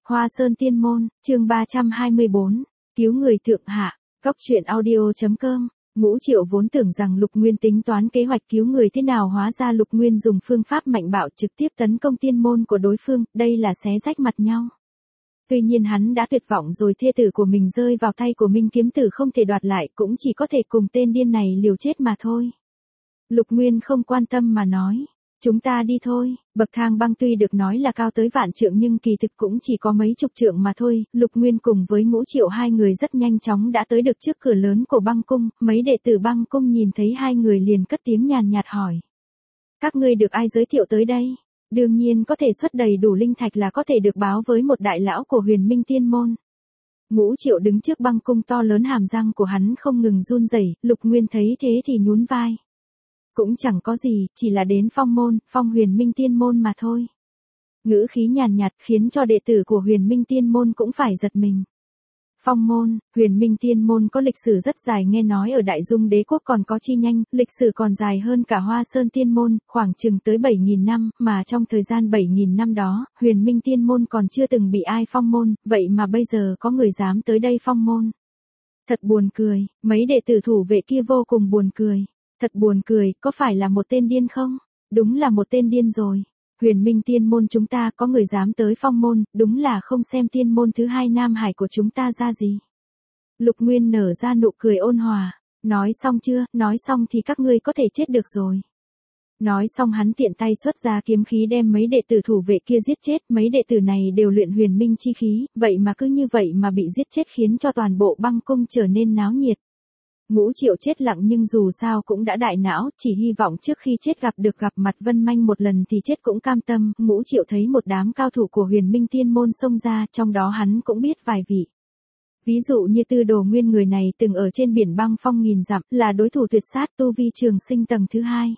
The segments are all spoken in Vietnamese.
Hoa Sơn Tiên Môn, chương 324, cứu người thượng hạ, Cóc truyện audio.com. Ngũ Triệu vốn tưởng rằng Lục Nguyên tính toán kế hoạch cứu người thế nào, hóa ra Lục Nguyên dùng phương pháp mạnh bạo trực tiếp tấn công tiên môn của đối phương, đây là xé rách mặt nhau. Tuy nhiên hắn đã tuyệt vọng rồi, thê tử của mình rơi vào tay của Minh Kiếm Tử không thể đoạt lại, cũng chỉ có thể cùng tên điên này liều chết mà thôi. Lục Nguyên không quan tâm mà nói, chúng ta đi thôi. Bậc thang băng tuy được nói là cao tới vạn trượng nhưng kỳ thực cũng chỉ có mấy chục trượng mà thôi. Lục Nguyên cùng với Ngũ Triệu hai người rất nhanh chóng đã tới được trước cửa lớn của băng cung. Mấy đệ tử băng cung nhìn thấy hai người liền cất tiếng nhàn nhạt hỏi: các ngươi được ai giới thiệu tới đây? Đương nhiên có thể xuất đầy đủ linh thạch là có thể được báo với một đại lão của Huyền Minh Tiên Môn. Ngũ Triệu đứng trước băng cung to lớn, hàm răng của hắn không ngừng run rẩy. Lục Nguyên thấy thế thì nhún vai. Cũng chẳng có gì, chỉ là đến phong môn, phong Huyền Minh Tiên Môn mà thôi. Ngữ khí nhàn nhạt khiến cho đệ tử của Huyền Minh Tiên Môn cũng phải giật mình. Phong môn, Huyền Minh Tiên Môn có lịch sử rất dài, nghe nói ở Đại Dung Đế Quốc còn có chi nhánh, lịch sử còn dài hơn cả Hoa Sơn Tiên Môn, khoảng chừng tới 7.000 năm, mà trong thời gian 7.000 năm đó, Huyền Minh Tiên Môn còn chưa từng bị ai phong môn, vậy mà bây giờ có người dám tới đây phong môn. Thật buồn cười, mấy đệ tử thủ vệ kia vô cùng buồn cười. Thật buồn cười, có phải là một tên điên không? Đúng là một tên điên rồi. Huyền Minh Tiên Môn chúng ta có người dám tới phong môn, đúng là không xem tiên môn thứ hai Nam Hải của chúng ta ra gì. Lục Nguyên nở ra nụ cười ôn hòa. Nói xong chưa? Nói xong thì các ngươi có thể chết được rồi. Nói xong hắn tiện tay xuất ra kiếm khí đem mấy đệ tử thủ vệ kia giết chết. Mấy đệ tử này đều luyện huyền minh chi khí, vậy mà cứ như vậy mà bị giết chết khiến cho toàn bộ băng cung trở nên náo nhiệt. Ngũ Triệu chết lặng nhưng dù sao cũng đã đại não, chỉ hy vọng trước khi chết gặp mặt Vân Manh một lần thì chết cũng cam tâm. Ngũ Triệu thấy một đám cao thủ của Huyền Minh Tiên Môn xông ra, trong đó hắn cũng biết vài vị. Ví dụ như Tư Đồ Nguyên, người này từng ở trên biển băng phong nghìn dặm, là đối thủ tuyệt sát, tu vi trường sinh tầng thứ 2.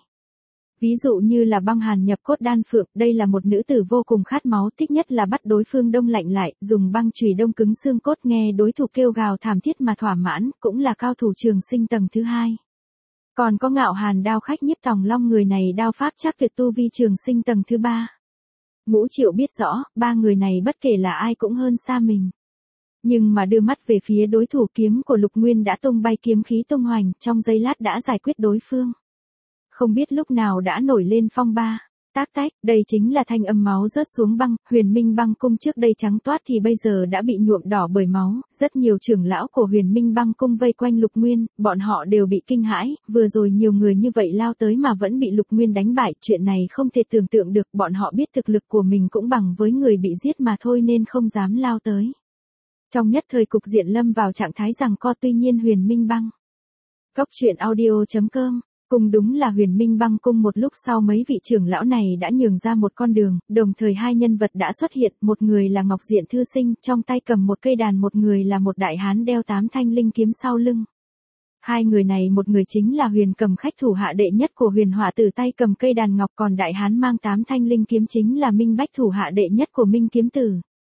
Ví dụ như là Băng Hàn Nhập Cốt Đan Phượng, đây là một nữ tử vô cùng khát máu, thích nhất là bắt đối phương đông lạnh lại, dùng băng chùy đông cứng xương cốt, nghe đối thủ kêu gào thảm thiết mà thỏa mãn, cũng là cao thủ trường sinh tầng thứ 2. Còn có Ngạo Hàn Đao Khách Nhiếp Tòng Long, người này đao pháp chắc tuyệt, tu vi trường sinh tầng thứ 3. Ngũ Triệu biết rõ, ba người này bất kể là ai cũng hơn xa mình. Nhưng mà đưa mắt về phía đối thủ, kiếm của Lục Nguyên đã tung bay, kiếm khí tung hoành, trong giây lát đã giải quyết đối phương. Không biết lúc nào đã nổi lên phong ba. Tác tách, đây chính là thanh âm máu rớt xuống băng. Huyền Minh Băng Cung trước đây trắng toát thì bây giờ đã bị nhuộm đỏ bởi máu. Rất nhiều trưởng lão của Huyền Minh Băng Cung vây quanh Lục Nguyên, bọn họ đều bị kinh hãi. Vừa rồi nhiều người như vậy lao tới mà vẫn bị Lục Nguyên đánh bại, chuyện này không thể tưởng tượng được. Bọn họ biết thực lực của mình cũng bằng với người bị giết mà thôi nên không dám lao tới. Trong nhất thời cục diện lâm vào trạng thái giằng co. Tuy nhiên Huyền Minh Băng Cóc truyện audio.com cùng đúng là Huyền Minh Băng Cung một lúc sau mấy vị trưởng lão này đã nhường ra một con đường, đồng thời hai nhân vật đã xuất hiện, một người là Ngọc Diện Thư Sinh, trong tay cầm một cây đàn, một người là một đại hán đeo 8 thanh linh kiếm sau lưng. Hai người này, một người chính là Huyền Cầm Khách, thủ hạ đệ nhất của Huyền Hỏa Tử, tay cầm cây đàn ngọc, còn đại hán mang 8 thanh linh kiếm chính là Minh Bách, thủ hạ đệ nhất của Minh Kiếm Tử.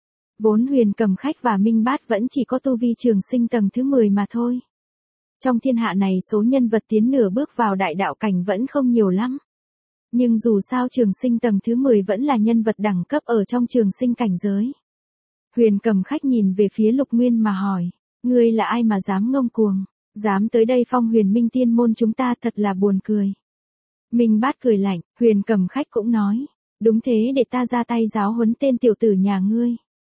Vốn Huyền Cầm Khách và Minh Bát vẫn chỉ có tu vi trường sinh tầng thứ 10 mà thôi. Trong thiên hạ này số nhân vật tiến nửa bước vào đại đạo cảnh vẫn không nhiều lắm. Nhưng dù sao trường sinh tầng thứ 10 vẫn là nhân vật đẳng cấp ở trong trường sinh cảnh giới. Huyền Cầm Khách nhìn về phía Lục Nguyên mà hỏi: ngươi là ai mà dám ngông cuồng, dám tới đây phong Huyền Minh Tiên Môn chúng ta, thật là buồn cười. Minh Bát cười lạnh. Huyền Cầm Khách cũng nói: đúng thế, để ta ra tay giáo huấn tên tiểu tử nhà ngươi.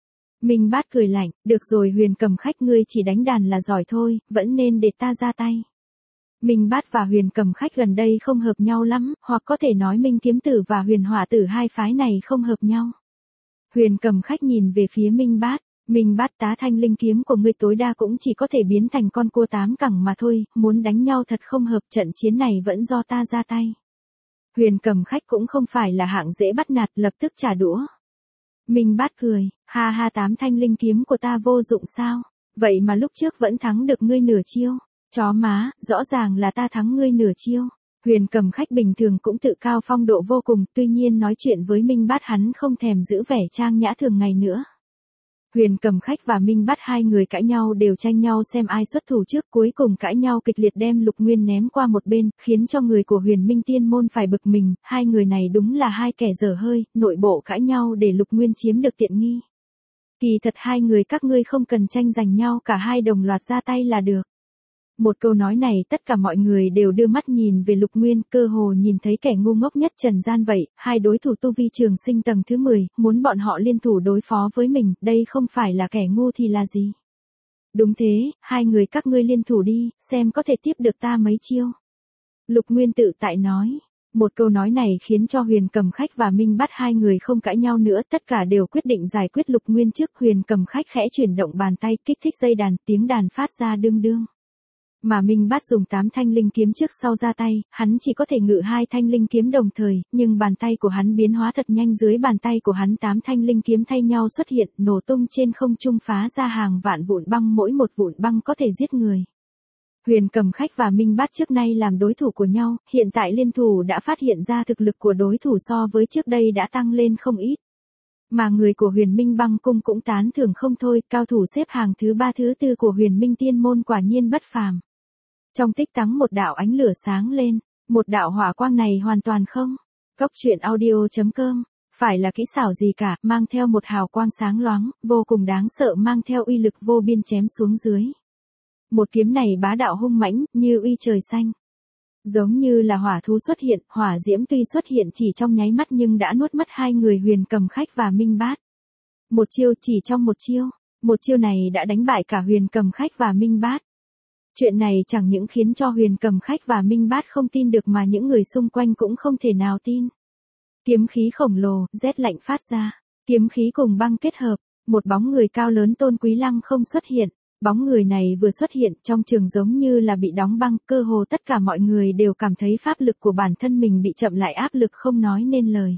Minh Bát cười lạnh, được rồi Huyền Cầm Khách, ngươi chỉ đánh đàn là giỏi thôi, vẫn nên để ta ra tay. Minh Bát và Huyền Cầm Khách gần đây không hợp nhau lắm, hoặc có thể nói Minh Kiếm Tử và Huyền Hỏa Tử hai phái này không hợp nhau. Huyền Cầm Khách nhìn về phía Minh Bát: Minh Bát, tá thanh linh kiếm của ngươi tối đa cũng chỉ có thể biến thành con cua 8 cẳng mà thôi, muốn đánh nhau thật không hợp, trận chiến này vẫn do ta ra tay. Huyền Cầm Khách cũng không phải là hạng dễ bắt nạt, lập tức trả đũa. Minh Bát cười: ha ha, 8 thanh linh kiếm của ta vô dụng sao? Vậy mà lúc trước vẫn thắng được ngươi nửa chiêu. Chó má, rõ ràng là ta thắng ngươi nửa chiêu. Huyền Cầm Khách bình thường cũng tự cao phong độ vô cùng, tuy nhiên nói chuyện với Minh Bát hắn không thèm giữ vẻ trang nhã thường ngày nữa. Huyền Cầm Khách và Minh Bát hai người cãi nhau, đều tranh nhau xem ai xuất thủ trước, cuối cùng cãi nhau kịch liệt đem Lục Nguyên ném qua một bên, khiến cho người của Huyền Minh Tiên Môn phải bực mình. Hai người này đúng là hai kẻ dở hơi, nội bộ cãi nhau để Lục Nguyên chiếm được tiện nghi. Kỳ thật hai người các ngươi không cần tranh giành nhau, cả hai đồng loạt ra tay là được. Một câu nói này tất cả mọi người đều đưa mắt nhìn về Lục Nguyên, cơ hồ nhìn thấy kẻ ngu ngốc nhất trần gian vậy, hai đối thủ tu vi trường sinh tầng thứ 10, muốn bọn họ liên thủ đối phó với mình, đây không phải là kẻ ngu thì là gì. Đúng thế, hai người các ngươi liên thủ đi, xem có thể tiếp được ta mấy chiêu. Lục Nguyên tự tại nói. Một câu nói này khiến cho Huyền Cầm Khách và Minh Bát hai người không cãi nhau nữa, tất cả đều quyết định giải quyết Lục Nguyên trước. Huyền Cầm Khách khẽ chuyển động bàn tay, kích thích dây đàn, tiếng đàn phát ra đương đương. Mà Minh Bát dùng 8 thanh linh kiếm trước sau ra tay, hắn chỉ có thể ngự 2 thanh linh kiếm đồng thời, nhưng bàn tay của hắn biến hóa thật nhanh, dưới bàn tay của hắn 8 thanh linh kiếm thay nhau xuất hiện, nổ tung trên không trung, phá ra hàng vạn vụn băng, mỗi một vụn băng có thể giết người. Huyền Cầm Khách và Minh Bát trước nay làm đối thủ của nhau, hiện tại liên thủ đã phát hiện ra thực lực của đối thủ so với trước đây đã tăng lên không ít. Mà người của Huyền Minh Băng Cung cũng tán thưởng không thôi, cao thủ xếp hàng thứ 3 thứ 4 của Huyền Minh Tiên Môn quả nhiên bất phàm. Trong tích tắc một đạo ánh lửa sáng lên, một đạo hỏa quang này hoàn toàn không. Cốc truyện audio.com, phải là kỹ xảo gì cả, mang theo một hào quang sáng loáng, vô cùng đáng sợ, mang theo uy lực vô biên chém xuống dưới. Một kiếm này bá đạo hung mãnh, như uy trời xanh. Giống như là hỏa thú xuất hiện, hỏa diễm tuy xuất hiện chỉ trong nháy mắt nhưng đã nuốt mất hai người Huyền Cầm Khách và Minh Bát. Một chiêu, chỉ trong một chiêu này đã đánh bại cả Huyền Cầm Khách và Minh Bát. Chuyện này chẳng những khiến cho Huyền Cầm Khách và Minh Bát không tin được mà những người xung quanh cũng không thể nào tin. Kiếm khí khổng lồ, rét lạnh phát ra, kiếm khí cùng băng kết hợp, một bóng người cao lớn Tôn Quý Lăng không xuất hiện. Bóng người này vừa xuất hiện trong trường giống như là bị đóng băng, cơ hồ tất cả mọi người đều cảm thấy pháp lực của bản thân mình bị chậm lại, áp lực không nói nên lời.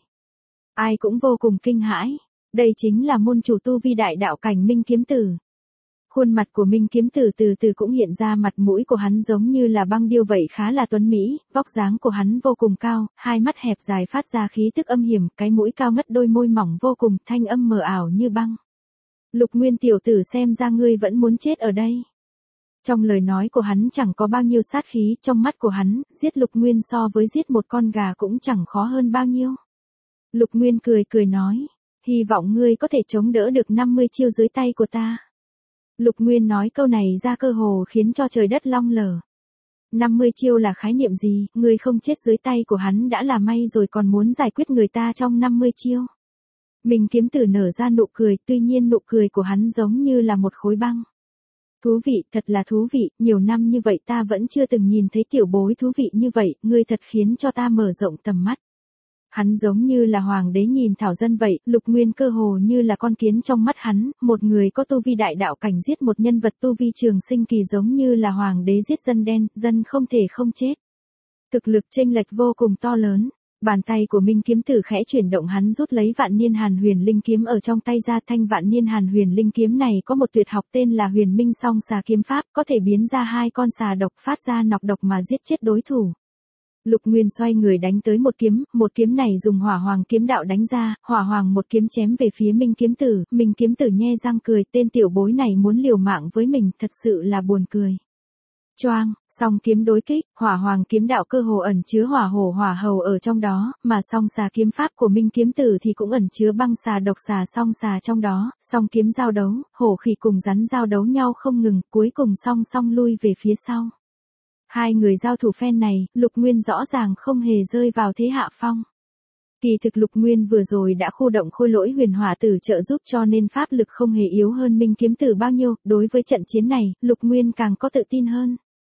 Ai cũng vô cùng kinh hãi, đây chính là môn chủ tu vi đại đạo cảnh Minh Kiếm Tử. Khuôn mặt của Minh Kiếm Tử từ từ cũng hiện ra, mặt mũi của hắn giống như là băng điêu vậy, khá là tuấn mỹ, vóc dáng của hắn vô cùng cao, hai mắt hẹp dài phát ra khí tức âm hiểm, cái mũi cao ngất, đôi môi mỏng vô cùng, thanh âm mờ ảo như băng. Lục Nguyên tiểu tử, xem ra ngươi vẫn muốn chết ở đây. Trong lời nói của hắn chẳng có bao nhiêu sát khí, trong mắt của hắn, giết Lục Nguyên so với giết một con gà cũng chẳng khó hơn bao nhiêu. Lục Nguyên cười cười nói, hy vọng ngươi có thể chống đỡ được 50 chiêu dưới tay của ta. Lục Nguyên nói câu này ra cơ hồ khiến cho trời đất long lở. 50 chiêu là khái niệm gì, ngươi không chết dưới tay của hắn đã là may rồi, còn muốn giải quyết người ta trong 50 chiêu. Minh Kiếm Tử nở ra nụ cười, tuy nhiên nụ cười của hắn giống như là một khối băng. Thú vị, thật là thú vị, nhiều năm như vậy ta vẫn chưa từng nhìn thấy tiểu bối thú vị như vậy, ngươi thật khiến cho ta mở rộng tầm mắt. Hắn giống như là hoàng đế nhìn thảo dân vậy, Lục Nguyên cơ hồ như là con kiến trong mắt hắn, một người có tu vi đại đạo cảnh giết một nhân vật tu vi trường sinh kỳ giống như là hoàng đế giết dân đen, dân không thể không chết. Thực lực chênh lệch vô cùng to lớn. Bàn tay của Minh Kiếm Tử khẽ chuyển động, hắn rút lấy Vạn Niên Hàn Huyền Linh kiếm ở trong tay ra, thanh Vạn Niên Hàn Huyền Linh kiếm này có một tuyệt học tên là Huyền Minh Song Xà kiếm pháp, có thể biến ra hai con xà độc phát ra nọc độc mà giết chết đối thủ. Lục Nguyên xoay người đánh tới một kiếm này dùng Hỏa Hoàng kiếm đạo đánh ra, Hỏa Hoàng một kiếm chém về phía Minh Kiếm Tử nhe răng cười, tên tiểu bối này muốn liều mạng với mình, thật sự là buồn cười. Choang, song kiếm đối kích, Hỏa Hoàng kiếm đạo cơ hồ ẩn chứa hỏa hổ hỏa hầu ở trong đó, mà song xà kiếm pháp của Minh Kiếm Tử thì cũng ẩn chứa băng xà độc xà song xà trong đó, song kiếm giao đấu, hổ khỉ cùng rắn giao đấu nhau không ngừng, cuối cùng song song lui về phía sau. Hai người giao thủ phen này, Lục Nguyên rõ ràng không hề rơi vào thế hạ phong. Kỳ thực Lục Nguyên vừa rồi đã khu động Khôi Lỗi Huyền Hỏa Tử trợ giúp cho nên pháp lực không hề yếu hơn Minh Kiếm Tử bao nhiêu, đối với trận chiến này, Lục Nguyên càng có tự tin hơn.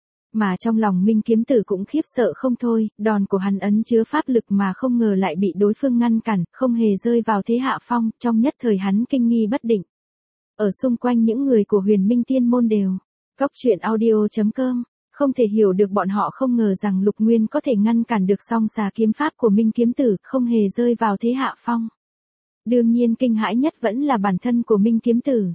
Mà trong lòng Minh Kiếm Tử cũng khiếp sợ không thôi, đòn của hắn ẩn chứa pháp lực mà không ngờ lại bị đối phương ngăn cản, không hề rơi vào thế hạ phong, trong nhất thời hắn kinh nghi bất định. Ở xung quanh những người của Huyền Minh Tiên Môn đều, Cốc truyện audio.com, không thể hiểu được, bọn họ không ngờ rằng Lục Nguyên có thể ngăn cản được song xà kiếm pháp của Minh Kiếm Tử, không hề rơi vào thế hạ phong. Đương nhiên kinh hãi nhất vẫn là bản thân của Minh Kiếm Tử.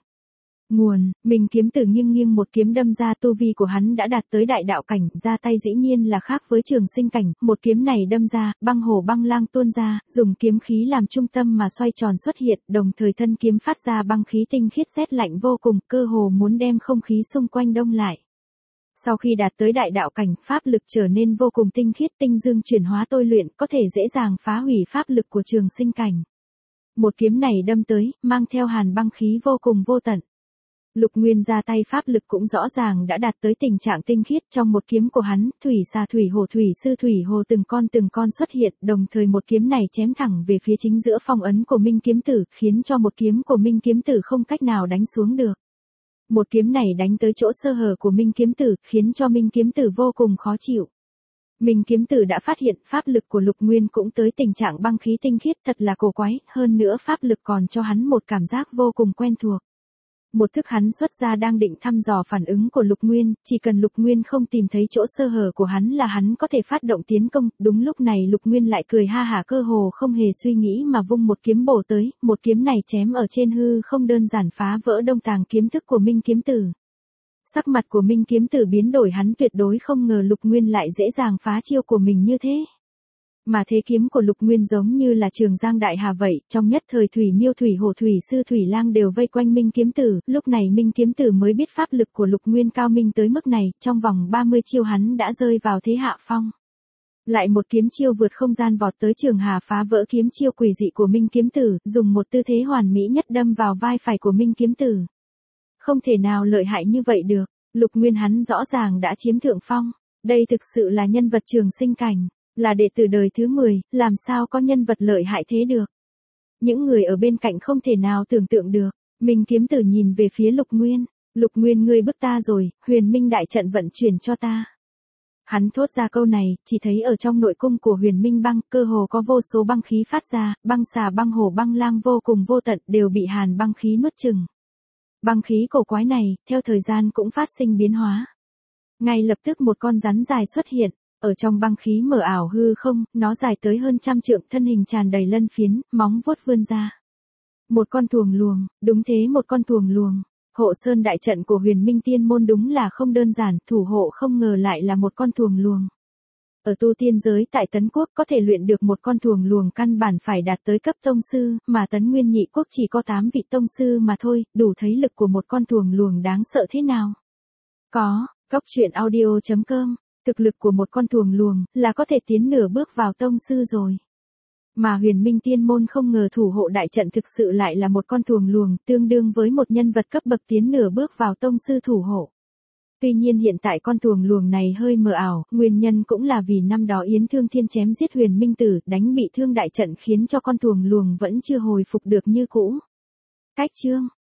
Minh Kiếm Tử nghiêng một kiếm đâm ra, tu vi của hắn đã đạt tới đại đạo cảnh, ra tay dĩ nhiên là khác với trường sinh cảnh, một kiếm này đâm ra, băng hổ băng lang tuôn ra, dùng kiếm khí làm trung tâm mà xoay tròn xuất hiện, đồng thời thân kiếm phát ra băng khí tinh khiết rét lạnh vô cùng, cơ hồ muốn đem không khí xung quanh đông lại. Sau khi đạt tới đại đạo cảnh, pháp lực trở nên vô cùng tinh khiết, tinh dương chuyển hóa tôi luyện, có thể dễ dàng phá hủy pháp lực của trường sinh cảnh. Một kiếm này đâm tới, mang theo hàn băng khí vô cùng vô tận. Lục Nguyên ra tay pháp lực cũng rõ ràng đã đạt tới tình trạng tinh khiết, trong một kiếm của hắn, thủy xà thủy hồ thủy sư thủy hồ từng con xuất hiện, đồng thời một kiếm này chém thẳng về phía chính giữa phong ấn của Minh kiếm tử, khiến cho một kiếm của Minh kiếm tử không cách nào đánh xuống được. Một kiếm này đánh tới chỗ sơ hở của Minh kiếm tử, khiến cho Minh kiếm tử vô cùng khó chịu. Minh kiếm tử đã phát hiện pháp lực của Lục Nguyên cũng tới tình trạng băng khí tinh khiết, thật là cổ quái, hơn nữa pháp lực còn cho hắn một cảm giác vô cùng quen thuộc. Một thức hắn xuất ra đang định thăm dò phản ứng của Lục Nguyên, chỉ cần Lục Nguyên không tìm thấy chỗ sơ hở của hắn là hắn có thể phát động tiến công, đúng lúc này Lục Nguyên lại cười ha hả, cơ hồ không hề suy nghĩ mà vung một kiếm bổ tới, một kiếm này chém ở trên hư không đơn giản phá vỡ đông tàng kiếm thức của Minh kiếm tử. Sắc mặt của Minh kiếm tử biến đổi, hắn tuyệt đối không ngờ Lục Nguyên lại dễ dàng phá chiêu của mình như thế. Mà thế kiếm của Lục Nguyên giống như là Trường Giang đại hà vậy, trong nhất thời Thủy Miêu Thủy Hổ Thủy Sư Thủy Lang đều vây quanh Minh kiếm tử, lúc này Minh kiếm tử mới biết pháp lực của Lục Nguyên cao minh tới mức này, trong vòng 30 chiêu hắn đã rơi vào thế hạ phong. Lại một kiếm chiêu vượt không gian vọt tới Trường Hà, phá vỡ kiếm chiêu quỷ dị của Minh kiếm tử, dùng một tư thế hoàn mỹ nhất đâm vào vai phải của Minh kiếm tử. Không thể nào lợi hại như vậy được, Lục Nguyên hắn rõ ràng đã chiếm thượng phong, đây thực sự là nhân vật trường sinh cảnh. Là đệ tử đời thứ 10, làm sao có nhân vật lợi hại thế được. Những người ở bên cạnh không thể nào tưởng tượng được. Minh kiếm tử nhìn về phía Lục Nguyên. Lục Nguyên, ngươi bức ta rồi, Huyền Minh đại trận vận chuyển cho ta. Hắn thốt ra câu này, chỉ thấy ở trong nội cung của Huyền Minh băng, cơ hồ có vô số băng khí phát ra, băng xà băng hổ băng lang vô cùng vô tận đều bị hàn băng khí nuốt chừng. Băng khí cổ quái này, theo thời gian cũng phát sinh biến hóa. Ngay lập tức một con rắn dài xuất hiện. Ở trong băng khí mờ ảo hư không, nó dài tới hơn 100 trượng, thân hình tràn đầy lân phiến, móng vuốt vươn ra. Một con thuồng luồng, đúng thế, một con thuồng luồng. Hộ sơn đại trận của Huyền Minh tiên môn đúng là không đơn giản, thủ hộ không ngờ lại là một con thuồng luồng. Ở tu tiên giới tại Tấn Quốc có thể luyện được một con thuồng luồng căn bản phải đạt tới cấp tông sư, mà Tấn Nguyên Nhị Quốc chỉ có 8 vị tông sư mà thôi, đủ thấy lực của một con thuồng luồng đáng sợ thế nào. Cóc.audio.com Thực lực của một con thuồng luồng là có thể tiến nửa bước vào tông sư rồi. Mà Huyền Minh tiên môn không ngờ thủ hộ đại trận thực sự lại là một con thuồng luồng, tương đương với một nhân vật cấp bậc tiến nửa bước vào tông sư thủ hộ. Tuy nhiên hiện tại con thuồng luồng này hơi mờ ảo, nguyên nhân cũng là vì năm đó Yến Thương Thiên chém giết Huyền Minh tử, đánh bị thương đại trận khiến cho con thuồng luồng vẫn chưa hồi phục được như cũ. Cách chương